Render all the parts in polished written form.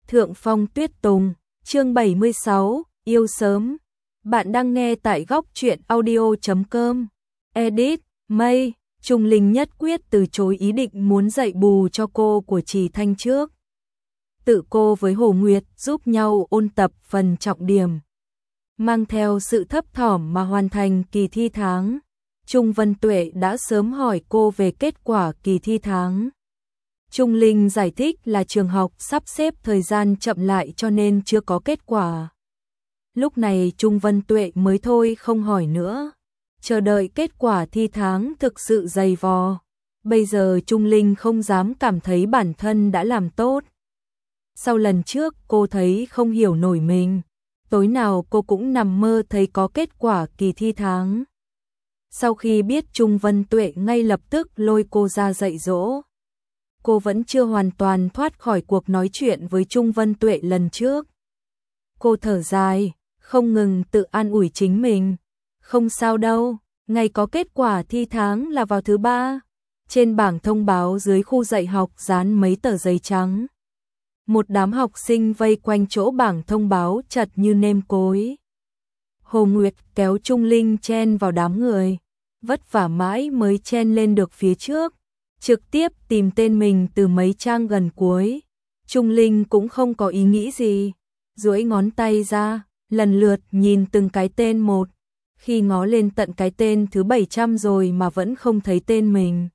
Thượng Phong Tuyết Tùng, chương 76, yêu sớm. Bạn đang nghe tại góc truyện audio.com. Edit, Mây, Trung Linh nhất quyết từ chối ý định muốn dạy bù cho cô của Trì Thanh trước. Tự cô với Hồ Nguyệt giúp nhau ôn tập phần trọng điểm. Mang theo sự thấp thỏm mà hoàn thành kỳ thi tháng. Trung Vân Tuệ đã sớm hỏi cô về kết quả kỳ thi tháng. Trung Linh giải thích là trường học sắp xếp thời gian chậm lại cho nên chưa có kết quả. Lúc này Trung Vân Tuệ mới thôi không hỏi nữa. Chờ đợi kết quả thi tháng thực sự dày vò. Bây giờ Trung Linh không dám cảm thấy bản thân đã làm tốt. Sau lần trước cô thấy không hiểu nổi mình. Tối nào cô cũng nằm mơ thấy có kết quả kỳ thi tháng. Sau khi biết Trung Vân Tuệ ngay lập tức lôi cô ra dạy dỗ. Cô vẫn chưa hoàn toàn thoát khỏi cuộc nói chuyện với Trung Vân Tuệ lần trước. Cô thở dài, không ngừng tự an ủi chính mình. Không sao đâu, ngày có kết quả thi tháng là vào thứ 3. Trên bảng thông báo dưới khu dạy học dán mấy tờ giấy trắng. Một đám học sinh vây quanh chỗ bảng thông báo chật như nêm cối. Hồ Nguyệt kéo Trung Linh chen vào đám người. Vất vả mãi mới chen lên được phía trước. Trực tiếp tìm tên mình từ mấy trang gần cuối. Trung Linh cũng không có ý nghĩ gì. Duỗi ngón tay ra, lần lượt nhìn từng cái tên một. Khi ngó lên tận cái tên thứ 700 rồi mà vẫn không thấy tên mình.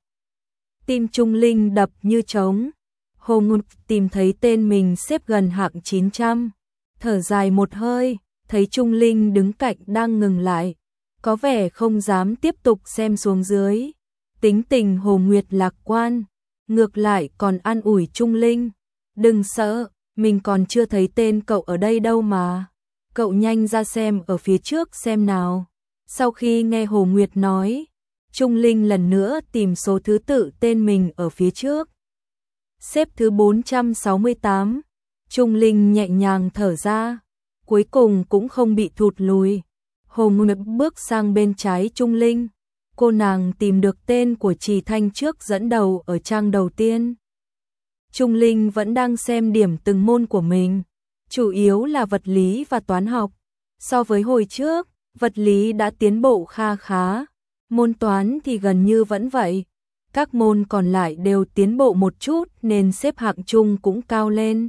Tim Trung Linh đập như trống. Hồ Nguyệt tìm thấy tên mình xếp gần hạng 900. Thở dài một hơi, thấy Trung Linh đứng cạnh đang ngừng lại. Có vẻ không dám tiếp tục xem xuống dưới. Tính tình Hồ Nguyệt lạc quan, ngược lại còn an ủi Trung Linh. Đừng sợ, mình còn chưa thấy tên cậu ở đây đâu mà. Cậu nhanh ra xem ở phía trước xem nào. Sau khi nghe Hồ Nguyệt nói, Trung Linh lần nữa tìm số thứ tự tên mình ở phía trước. Xếp thứ 468, Trung Linh nhẹ nhàng thở ra, cuối cùng cũng không bị thụt lùi. Hồ Nguyệt bước sang bên trái Trung Linh. Cô nàng tìm được tên của Trì Thanh trước dẫn đầu ở trang đầu tiên. Trung Linh vẫn đang xem điểm từng môn của mình, chủ yếu là vật lý và toán học. So với hồi trước, vật lý đã tiến bộ kha khá, môn toán thì gần như vẫn vậy. Các môn còn lại đều tiến bộ một chút nên xếp hạng chung cũng cao lên.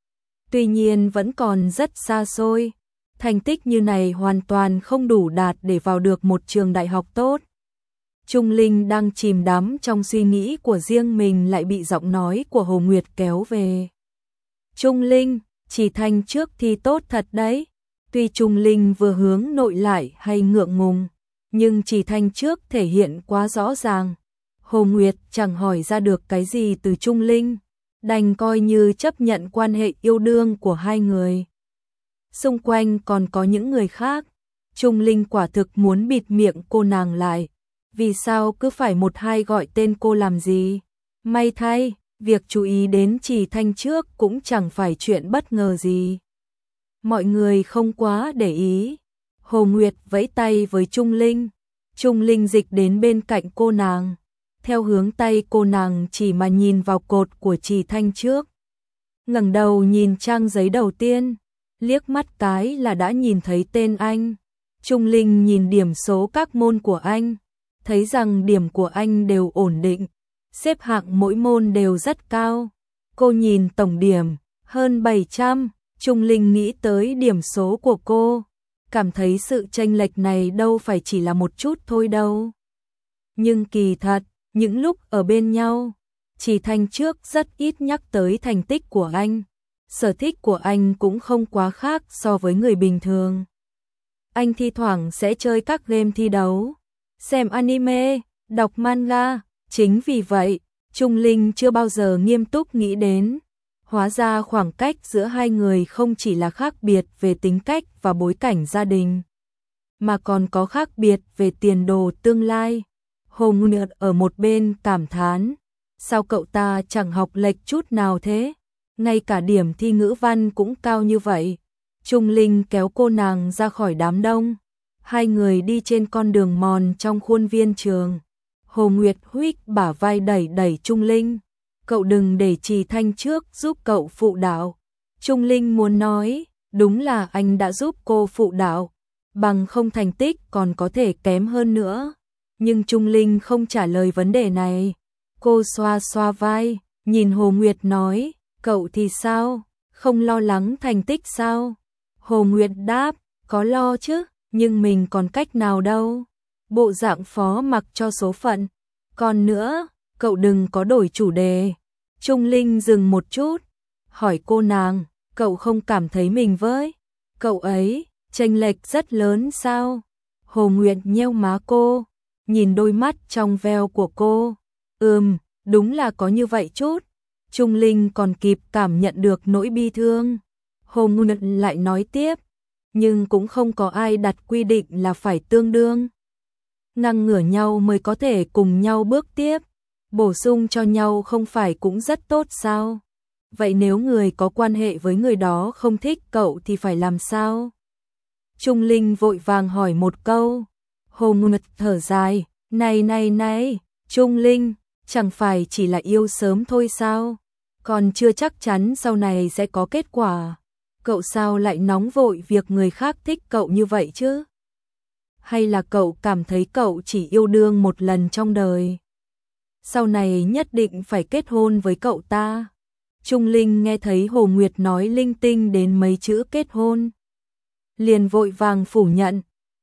Tuy nhiên vẫn còn rất xa xôi, thành tích như này hoàn toàn không đủ đạt để vào được một trường đại học tốt. Trung Linh đang chìm đắm trong suy nghĩ của riêng mình lại bị giọng nói của Hồ Nguyệt kéo về. Trung Linh, Trì Thanh trước thi tốt thật đấy. Tuy Trung Linh vừa hướng nội lại hay ngượng ngùng, nhưng Trì Thanh trước thể hiện quá rõ ràng. Hồ Nguyệt chẳng hỏi ra được cái gì từ Trung Linh, đành coi như chấp nhận quan hệ yêu đương của hai người. Xung quanh còn có những người khác, Trung Linh quả thực muốn bịt miệng cô nàng lại. Vì sao cứ phải một hai gọi tên cô làm gì? May thay, việc chú ý đến Trì Thanh trước cũng chẳng phải chuyện bất ngờ gì. Mọi người không quá để ý. Hồ Nguyệt vẫy tay với Trung Linh. Trung Linh dịch đến bên cạnh cô nàng. Theo hướng tay cô nàng chỉ mà nhìn vào cột của Trì Thanh trước. Ngẩng đầu nhìn trang giấy đầu tiên. Liếc mắt cái là đã nhìn thấy tên anh. Trung Linh nhìn điểm số các môn của anh. Thấy rằng điểm của anh đều ổn định, xếp hạng mỗi môn đều rất cao. Cô nhìn tổng điểm, hơn 700, Trung Linh nghĩ tới điểm số của cô, cảm thấy sự chênh lệch này đâu phải chỉ là một chút thôi đâu. Nhưng kỳ thật, những lúc ở bên nhau, Trì Thanh trước rất ít nhắc tới thành tích của anh. Sở thích của anh cũng không quá khác so với người bình thường. Anh thi thoảng sẽ chơi các game thi đấu, xem anime, đọc manga. Chính vì vậy, Trung Linh chưa bao giờ nghiêm túc nghĩ đến. Hóa ra khoảng cách giữa hai người không chỉ là khác biệt về tính cách và bối cảnh gia đình, mà còn có khác biệt về tiền đồ tương lai. Hồ Nguyệt ở một bên cảm thán. Sao cậu ta chẳng học lệch chút nào thế? Ngay cả điểm thi ngữ văn cũng cao như vậy. Trung Linh kéo cô nàng ra khỏi đám đông. Hai người đi trên con đường mòn trong khuôn viên trường. Hồ Nguyệt huých bả vai đẩy Trung Linh. Cậu đừng để Trì Thanh trước giúp cậu phụ đạo. Trung Linh muốn nói, đúng là anh đã giúp cô phụ đạo, bằng không thành tích còn có thể kém hơn nữa. Nhưng Trung Linh không trả lời vấn đề này. Cô xoa xoa vai, nhìn Hồ Nguyệt nói, cậu thì sao, không lo lắng thành tích sao? Hồ Nguyệt đáp, có lo chứ, nhưng mình còn cách nào đâu. Bộ dạng phó mặc cho số phận. Còn nữa, cậu đừng có đổi chủ đề. Trung Linh dừng một chút, hỏi cô nàng, cậu không cảm thấy mình với cậu ấy chênh lệch rất lớn sao? Hồ Nguyệt nheo má cô, nhìn đôi mắt trong veo của cô. Đúng là có như vậy chút. Trung Linh còn kịp cảm nhận được nỗi bi thương. Hồ Nguyệt lại nói tiếp, nhưng cũng không có ai đặt quy định là phải tương đương. Ngang ngửa nhau mới có thể cùng nhau bước tiếp. Bổ sung cho nhau không phải cũng rất tốt sao? Vậy nếu người có quan hệ với người đó không thích cậu thì phải làm sao? Trung Linh vội vàng hỏi một câu. Hồ Nguyệt thở dài, này, Trung Linh, chẳng phải chỉ là yêu sớm thôi sao? Còn chưa chắc chắn sau này sẽ có kết quả. Cậu sao lại nóng vội việc người khác thích cậu như vậy chứ? Hay là cậu cảm thấy cậu chỉ yêu đương một lần trong đời? Sau này nhất định phải kết hôn với cậu ta. Trung Linh nghe thấy Hồ Nguyệt nói linh tinh đến mấy chữ kết hôn, liền vội vàng phủ nhận,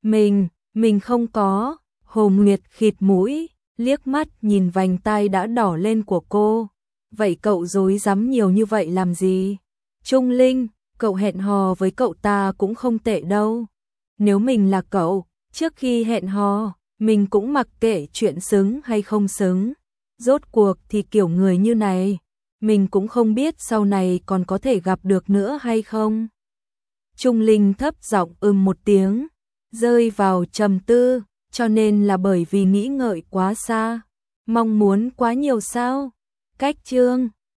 mình không có. Hồ Nguyệt khịt mũi, liếc mắt nhìn vành tai đã đỏ lên của cô. Vậy cậu dối dám nhiều như vậy làm gì? Trung Linh, cậu hẹn hò với cậu ta cũng không tệ đâu. Nếu mình là cậu, trước khi hẹn hò, mình cũng mặc kệ chuyện xứng hay không xứng. Rốt cuộc thì kiểu người như này, mình cũng không biết sau này còn có thể gặp được nữa hay không. Trung Linh thấp giọng một tiếng, rơi vào trầm tư, cho nên là bởi vì nghĩ ngợi quá xa, mong muốn quá nhiều sao? Cách chương